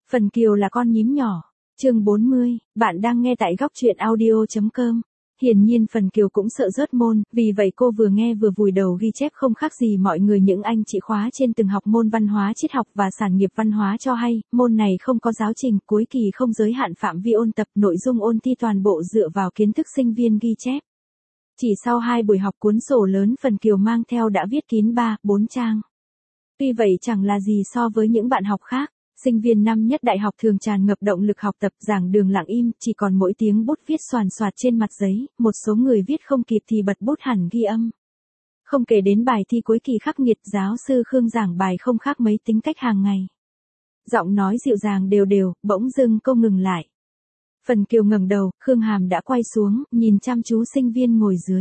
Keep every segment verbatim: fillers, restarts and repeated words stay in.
Phần Kiều là con nhím nhỏ. Chương bốn mươi, bạn đang nghe tại góc truyện audio chấm com. Hiển nhiên Phần Kiều cũng sợ rớt môn, vì vậy cô vừa nghe vừa vùi đầu ghi chép không khác gì mọi người những anh chị khóa trên từng học môn văn hóa triết học và sản nghiệp văn hóa cho hay, môn này không có giáo trình, cuối kỳ không giới hạn phạm vi ôn tập, nội dung ôn thi toàn bộ dựa vào kiến thức sinh viên ghi chép. Chỉ sau hai buổi học cuốn sổ lớn Phần Kiều mang theo đã viết kín ba, bốn trang. Tuy vậy chẳng là gì so với những bạn học khác. Sinh viên năm nhất đại học thường tràn ngập động lực học tập, giảng đường lặng im, chỉ còn mỗi tiếng bút viết xoàn xoạt trên mặt giấy, một số người viết không kịp thì bật bút hẳn ghi âm. Không kể đến bài thi cuối kỳ khắc nghiệt, giáo sư Khương giảng bài không khác mấy tính cách hàng ngày. Giọng nói dịu dàng đều đều, bỗng dưng cô ngừng lại. Phần Kiều ngẩng đầu, Khương Hàm đã quay xuống, nhìn chăm chú sinh viên ngồi dưới.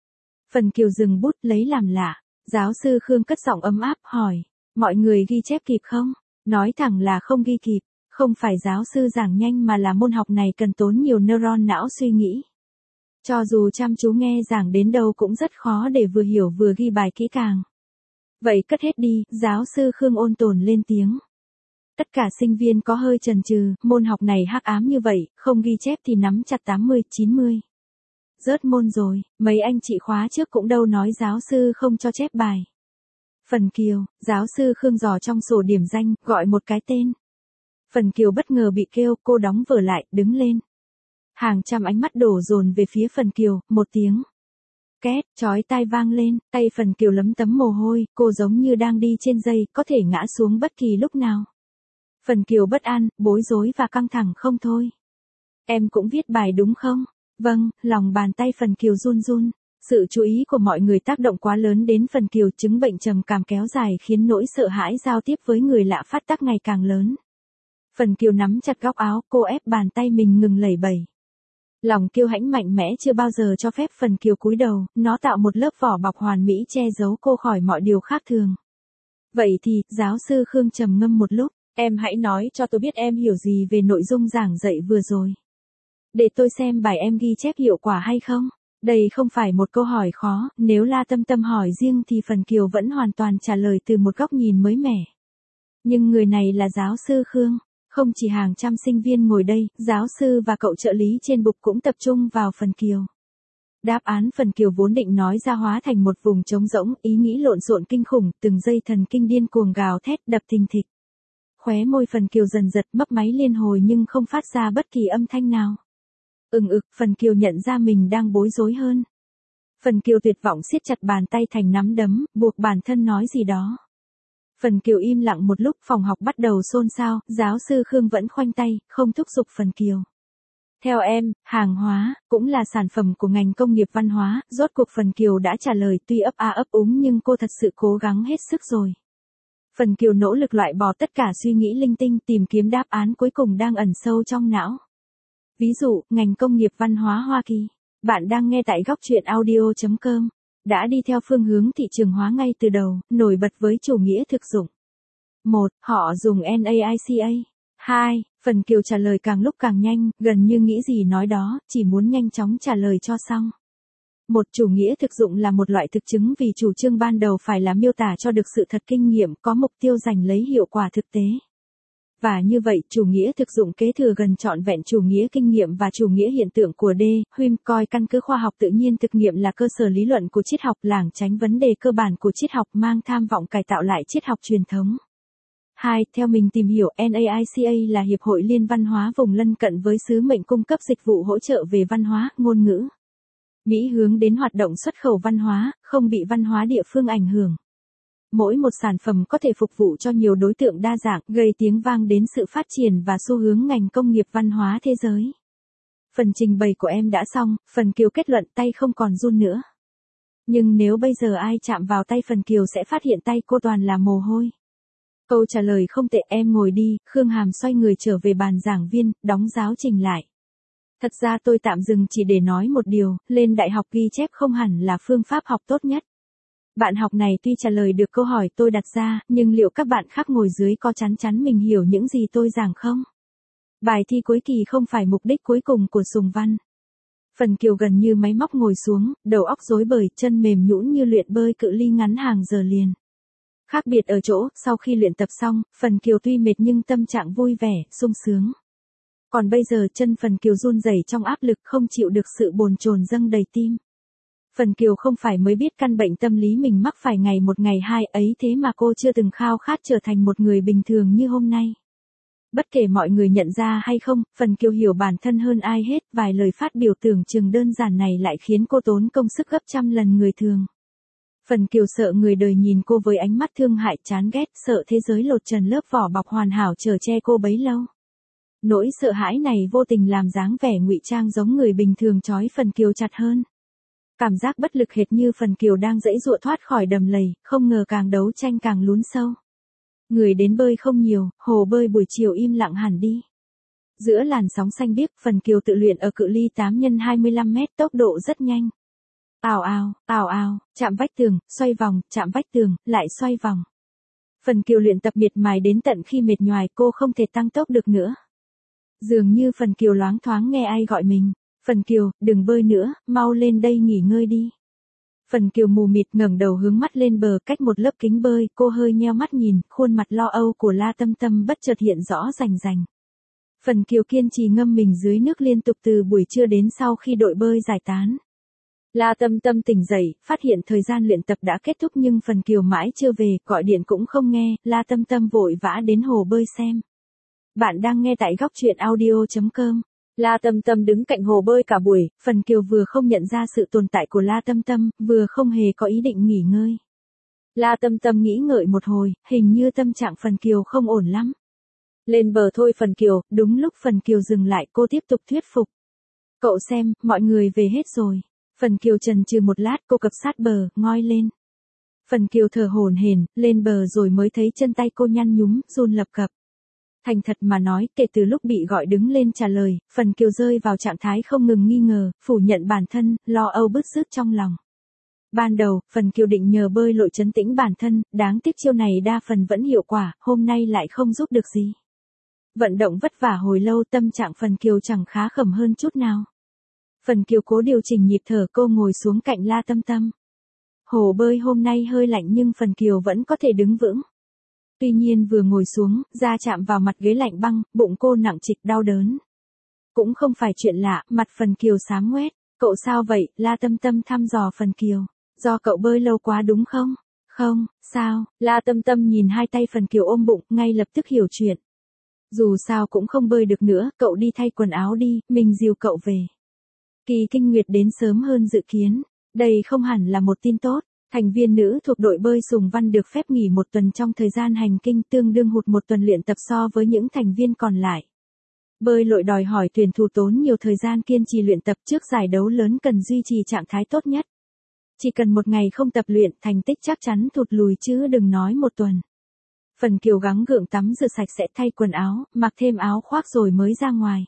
Phần Kiều dừng bút lấy làm lạ, giáo sư Khương cất giọng ấm áp hỏi, mọi người ghi chép kịp không? Nói thẳng là không ghi kịp, không phải giáo sư giảng nhanh mà là môn học này cần tốn nhiều neuron não suy nghĩ. Cho dù chăm chú nghe giảng đến đâu cũng rất khó để vừa hiểu vừa ghi bài kỹ càng. Vậy cất hết đi, giáo sư Khương ôn tồn lên tiếng. Tất cả sinh viên có hơi chần chừ, môn học này hắc ám như vậy, không ghi chép thì nắm chặt tám mươi, chín mươi. Rớt môn rồi, mấy anh chị khóa trước cũng đâu nói giáo sư không cho chép bài. Phần Kiều, giáo sư Khương dò trong sổ điểm danh, gọi một cái tên. Phần Kiều bất ngờ bị kêu, cô đóng vở lại, đứng lên. Hàng trăm ánh mắt đổ dồn về phía Phần Kiều, một tiếng. Két, chói tai vang lên, tay Phần Kiều lấm tấm mồ hôi, cô giống như đang đi trên dây, có thể ngã xuống bất kỳ lúc nào. Phần Kiều bất an, bối rối và căng thẳng không thôi. Em cũng viết bài đúng không? Vâng, lòng bàn tay Phần Kiều run run. Sự chú ý của mọi người tác động quá lớn đến Phần Kiều, chứng bệnh trầm cảm kéo dài khiến nỗi sợ hãi giao tiếp với người lạ phát tác ngày càng lớn. Phần Kiều nắm chặt góc áo, cô ép bàn tay mình ngừng lẩy bẩy. Lòng kiêu hãnh mạnh mẽ chưa bao giờ cho phép Phần Kiều cúi đầu, nó tạo một lớp vỏ bọc hoàn mỹ che giấu cô khỏi mọi điều khác thường. Vậy thì, giáo sư Khương trầm ngâm một lúc, em hãy nói cho tôi biết em hiểu gì về nội dung giảng dạy vừa rồi. Để tôi xem bài em ghi chép hiệu quả hay không. Đây không phải một câu hỏi khó, nếu La Tâm Tâm hỏi riêng thì Phần Kiều vẫn hoàn toàn trả lời từ một góc nhìn mới mẻ. Nhưng người này là giáo sư Khương, không chỉ hàng trăm sinh viên ngồi đây, giáo sư và cậu trợ lý trên bục cũng tập trung vào Phần Kiều. Đáp án Phần Kiều vốn định nói ra hóa thành một vùng trống rỗng, ý nghĩ lộn xộn kinh khủng, từng dây thần kinh điên cuồng gào thét đập thình thịch. Khóe môi Phần Kiều dần giật, mấp máy liên hồi nhưng không phát ra bất kỳ âm thanh nào. Ừng ực, Phần Kiều nhận ra mình đang bối rối hơn. Phần Kiều tuyệt vọng siết chặt bàn tay thành nắm đấm, buộc bản thân nói gì đó. Phần Kiều im lặng một lúc, phòng học bắt đầu xôn xao, giáo sư Khương vẫn khoanh tay, không thúc giục Phần Kiều. Theo em, hàng hóa, cũng là sản phẩm của ngành công nghiệp văn hóa, rốt cuộc Phần Kiều đã trả lời tuy ấp a ấp úng nhưng cô thật sự cố gắng hết sức rồi. Phần Kiều nỗ lực loại bỏ tất cả suy nghĩ linh tinh tìm kiếm đáp án cuối cùng đang ẩn sâu trong não. Ví dụ, ngành công nghiệp văn hóa Hoa Kỳ. Bạn đang nghe tại góc truyện audio chấm com. Đã đi theo phương hướng thị trường hóa ngay từ đầu, nổi bật với chủ nghĩa thực dụng. một. Họ dùng NAICA. hai. Phần Kiều trả lời càng lúc càng nhanh, gần như nghĩ gì nói đó, chỉ muốn nhanh chóng trả lời cho xong. Một. Chủ nghĩa thực dụng là một loại thực chứng vì chủ trương ban đầu phải là miêu tả cho được sự thật kinh nghiệm, có mục tiêu giành lấy hiệu quả thực tế. Và như vậy, chủ nghĩa thực dụng kế thừa gần trọn vẹn chủ nghĩa kinh nghiệm và chủ nghĩa hiện tượng của D. Hume coi căn cứ khoa học tự nhiên thực nghiệm là cơ sở lý luận của triết học, lảng tránh vấn đề cơ bản của triết học, mang tham vọng cải tạo lại triết học truyền thống. hai. Theo mình tìm hiểu, NAICA là Hiệp hội Liên văn hóa vùng lân cận với sứ mệnh cung cấp dịch vụ hỗ trợ về văn hóa, ngôn ngữ. Mỹ hướng đến hoạt động xuất khẩu văn hóa, không bị văn hóa địa phương ảnh hưởng. Mỗi một sản phẩm có thể phục vụ cho nhiều đối tượng đa dạng, gây tiếng vang đến sự phát triển và xu hướng ngành công nghiệp văn hóa thế giới. Phần trình bày của em đã xong, Phần Kiều kết luận, tay không còn run nữa. Nhưng nếu bây giờ ai chạm vào tay Phần Kiều sẽ phát hiện tay cô toàn là mồ hôi. Câu trả lời không tệ, em ngồi đi. Khương Hàm xoay người trở về bàn giảng viên, đóng giáo trình lại. Thật ra tôi tạm dừng chỉ để nói một điều, lên đại học ghi chép không hẳn là phương pháp học tốt nhất. Bạn học này tuy trả lời được câu hỏi tôi đặt ra, nhưng liệu các bạn khác ngồi dưới có chắn chắn mình hiểu những gì tôi giảng không? Bài thi cuối kỳ không phải mục đích cuối cùng của Sùng Văn. Phần Kiều gần như máy móc ngồi xuống, đầu óc rối bời, chân mềm nhũn như luyện bơi cự ly ngắn hàng giờ liền. Khác biệt ở chỗ, sau khi luyện tập xong, Phần Kiều tuy mệt nhưng tâm trạng vui vẻ, sung sướng. Còn bây giờ chân Phần Kiều run rẩy trong áp lực không chịu được sự bồn chồn dâng đầy tim. Phần Kiều không phải mới biết căn bệnh tâm lý mình mắc phải ngày một ngày hai ấy thế mà cô chưa từng khao khát trở thành một người bình thường như hôm nay. Bất kể mọi người nhận ra hay không, Phần Kiều hiểu bản thân hơn ai hết, vài lời phát biểu tưởng chừng đơn giản này lại khiến cô tốn công sức gấp trăm lần người thường. Phần Kiều sợ người đời nhìn cô với ánh mắt thương hại chán ghét, sợ thế giới lột trần lớp vỏ bọc hoàn hảo chở che cô bấy lâu. Nỗi sợ hãi này vô tình làm dáng vẻ ngụy trang giống người bình thường trói Phần Kiều chặt hơn. Cảm giác bất lực hệt như Phần Kiều đang giãy giụa thoát khỏi đầm lầy, không ngờ càng đấu tranh càng lún sâu. Người đến bơi không nhiều, hồ bơi buổi chiều im lặng hẳn đi. Giữa làn sóng xanh biếc, Phần Kiều tự luyện ở cự ly tám nhân hai mươi lăm mét, tốc độ rất nhanh. Ào ào, ào ào, chạm vách tường, xoay vòng, chạm vách tường, lại xoay vòng. Phần Kiều luyện tập miệt mài đến tận khi mệt nhoài cô không thể tăng tốc được nữa. Dường như Phần Kiều loáng thoáng nghe ai gọi mình. Phần Kiều, đừng bơi nữa, mau lên đây nghỉ ngơi đi. Phần Kiều mù mịt ngẩng đầu hướng mắt lên bờ, cách một lớp kính bơi, cô hơi nheo mắt nhìn, khuôn mặt lo âu của La Tâm Tâm bất chợt hiện rõ rành rành. Phần Kiều kiên trì ngâm mình dưới nước liên tục từ buổi trưa đến sau khi đội bơi giải tán. La Tâm Tâm tỉnh dậy, phát hiện thời gian luyện tập đã kết thúc nhưng Phần Kiều mãi chưa về, gọi điện cũng không nghe, La Tâm Tâm vội vã đến hồ bơi xem. Bạn đang nghe tại góc truyện audio chấm com. La Tâm Tâm đứng cạnh hồ bơi cả buổi, Phần Kiều vừa không nhận ra sự tồn tại của La Tâm Tâm, vừa không hề có ý định nghỉ ngơi. La Tâm Tâm nghĩ ngợi một hồi, hình như tâm trạng Phần Kiều không ổn lắm. Lên bờ thôi Phần Kiều, đúng lúc Phần Kiều dừng lại cô tiếp tục thuyết phục. Cậu xem, mọi người về hết rồi. Phần Kiều chần chừ một lát cô cập sát bờ, ngoi lên. Phần Kiều thở hổn hển, lên bờ rồi mới thấy chân tay cô nhăn nhúm, run lập cập. Thành thật mà nói, kể từ lúc bị gọi đứng lên trả lời, Phần Kiều rơi vào trạng thái không ngừng nghi ngờ, phủ nhận bản thân, lo âu bứt rứt trong lòng. Ban đầu, Phần Kiều định nhờ bơi lội trấn tĩnh bản thân, đáng tiếc chiêu này đa phần vẫn hiệu quả, hôm nay lại không giúp được gì. Vận động vất vả hồi lâu tâm trạng Phần Kiều chẳng khá khẩm hơn chút nào. Phần Kiều cố điều chỉnh nhịp thở cô ngồi xuống cạnh La Tâm Tâm. Hồ bơi hôm nay hơi lạnh nhưng Phần Kiều vẫn có thể đứng vững. Tuy nhiên vừa ngồi xuống, da chạm vào mặt ghế lạnh băng, bụng cô nặng trịch đau đớn. Cũng không phải chuyện lạ, mặt Phần Kiều xám ngoét. Cậu sao vậy? La Tâm Tâm thăm dò Phần Kiều. Do cậu bơi lâu quá đúng không? Không, sao? La Tâm Tâm nhìn hai tay Phần Kiều ôm bụng, ngay lập tức hiểu chuyện. Dù sao cũng không bơi được nữa, cậu đi thay quần áo đi, mình dìu cậu về. Kỳ kinh nguyệt đến sớm hơn dự kiến. Đây không hẳn là một tin tốt. Thành viên nữ thuộc đội bơi Sùng Văn được phép nghỉ một tuần trong thời gian hành kinh tương đương hụt một tuần luyện tập so với những thành viên còn lại. Bơi lội đòi hỏi tuyển thủ tốn nhiều thời gian kiên trì luyện tập trước giải đấu lớn cần duy trì trạng thái tốt nhất. Chỉ cần một ngày không tập luyện thành tích chắc chắn thụt lùi chứ đừng nói một tuần. Phần Kiều gắng gượng tắm rửa sạch sẽ thay quần áo, mặc thêm áo khoác rồi mới ra ngoài.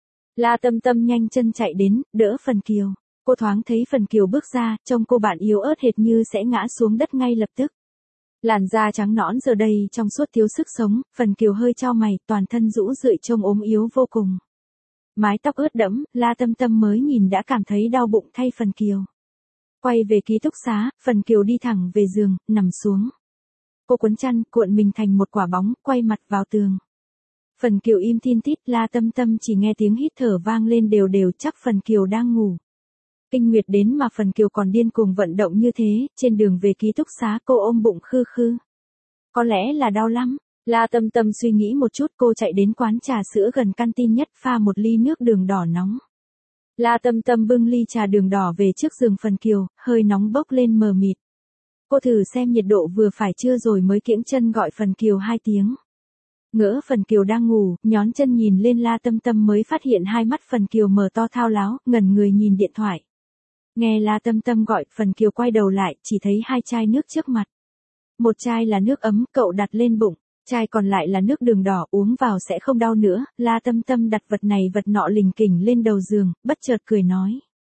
La Tâm Tâm nhanh chân chạy đến, đỡ Phần Kiều. Cô thoáng thấy Phần Kiều bước ra, trông cô bạn yếu ớt hệt như sẽ ngã xuống đất ngay lập tức. Làn da trắng nõn giờ đây trong suốt thiếu sức sống, Phần Kiều hơi chau mày, toàn thân rũ rượi trông ốm yếu vô cùng. Mái tóc ướt đẫm, La Tâm Tâm mới nhìn đã cảm thấy đau bụng thay Phần Kiều. Quay về ký túc xá, Phần Kiều đi thẳng về giường, nằm xuống. Cô cuốn chăn, cuộn mình thành một quả bóng, quay mặt vào tường. Phần Kiều im thin thít, La Tâm Tâm chỉ nghe tiếng hít thở vang lên đều đều, chắc Phần Kiều đang ngủ. Kinh nguyệt đến mà Phần Kiều còn điên cuồng vận động như thế, trên đường về ký túc xá cô ôm bụng khư khư. Có lẽ là đau lắm. La Tâm Tâm suy nghĩ một chút cô chạy đến quán trà sữa gần canteen nhất pha một ly nước đường đỏ nóng. La Tâm Tâm bưng ly trà đường đỏ về trước giường Phần Kiều, hơi nóng bốc lên mờ mịt. Cô thử xem nhiệt độ vừa phải chưa rồi mới kiễng chân gọi Phần Kiều hai tiếng. Ngỡ Phần Kiều đang ngủ, nhón chân nhìn lên La Tâm Tâm mới phát hiện hai mắt Phần Kiều mở to thao láo, ngẩn người nhìn điện thoại. Nghe La Tâm Tâm gọi, Phần Kiều quay đầu lại, chỉ thấy hai chai nước trước mặt. Một chai là nước ấm, cậu đặt lên bụng, chai còn lại là nước đường đỏ, uống vào sẽ không đau nữa. La Tâm Tâm đặt vật này vật nọ lình kình lên đầu giường, bất chợt cười nói.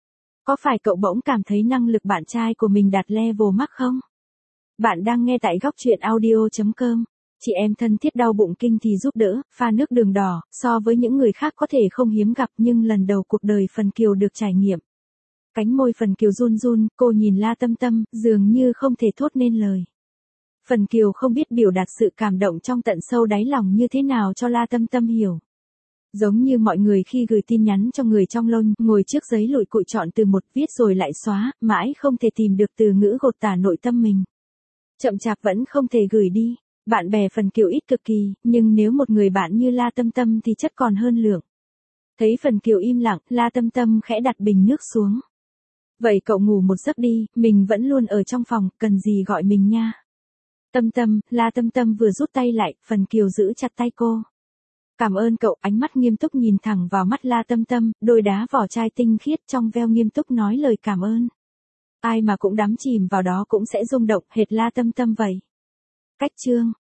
Có phải cậu bỗng cảm thấy năng lực bạn trai của mình đạt level max không? Bạn đang nghe tại góc truyện audio chấm com. Chị em thân thiết đau bụng kinh thì giúp đỡ, pha nước đường đỏ, so với những người khác có thể không hiếm gặp nhưng lần đầu cuộc đời Phần Kiều được trải nghiệm. Cánh môi Phần Kiều run run, cô nhìn La Tâm Tâm, dường như không thể thốt nên lời. Phần Kiều không biết biểu đạt sự cảm động trong tận sâu đáy lòng như thế nào cho La Tâm Tâm hiểu. Giống như mọi người khi gửi tin nhắn cho người trong lông, ngồi trước giấy lụi cụi chọn từ một viết rồi lại xóa, mãi không thể tìm được từ ngữ gột tả nội tâm mình. Chậm chạp vẫn không thể gửi đi. Bạn bè Phần Kiều ít cực kỳ, nhưng nếu một người bạn như La Tâm Tâm thì chất còn hơn lượng. Thấy Phần Kiều im lặng, La Tâm Tâm khẽ đặt bình nước xuống. Vậy cậu ngủ một giấc đi, mình vẫn luôn ở trong phòng, cần gì gọi mình nha. Tâm Tâm, La Tâm Tâm vừa rút tay lại, Phần Kiều giữ chặt tay cô. Cảm ơn cậu, ánh mắt nghiêm túc nhìn thẳng vào mắt La Tâm Tâm, đôi đá vỏ chai tinh khiết trong veo nghiêm túc nói lời cảm ơn. Ai mà cũng đắm chìm vào đó cũng sẽ rung động hệt La Tâm Tâm vậy. Cách chương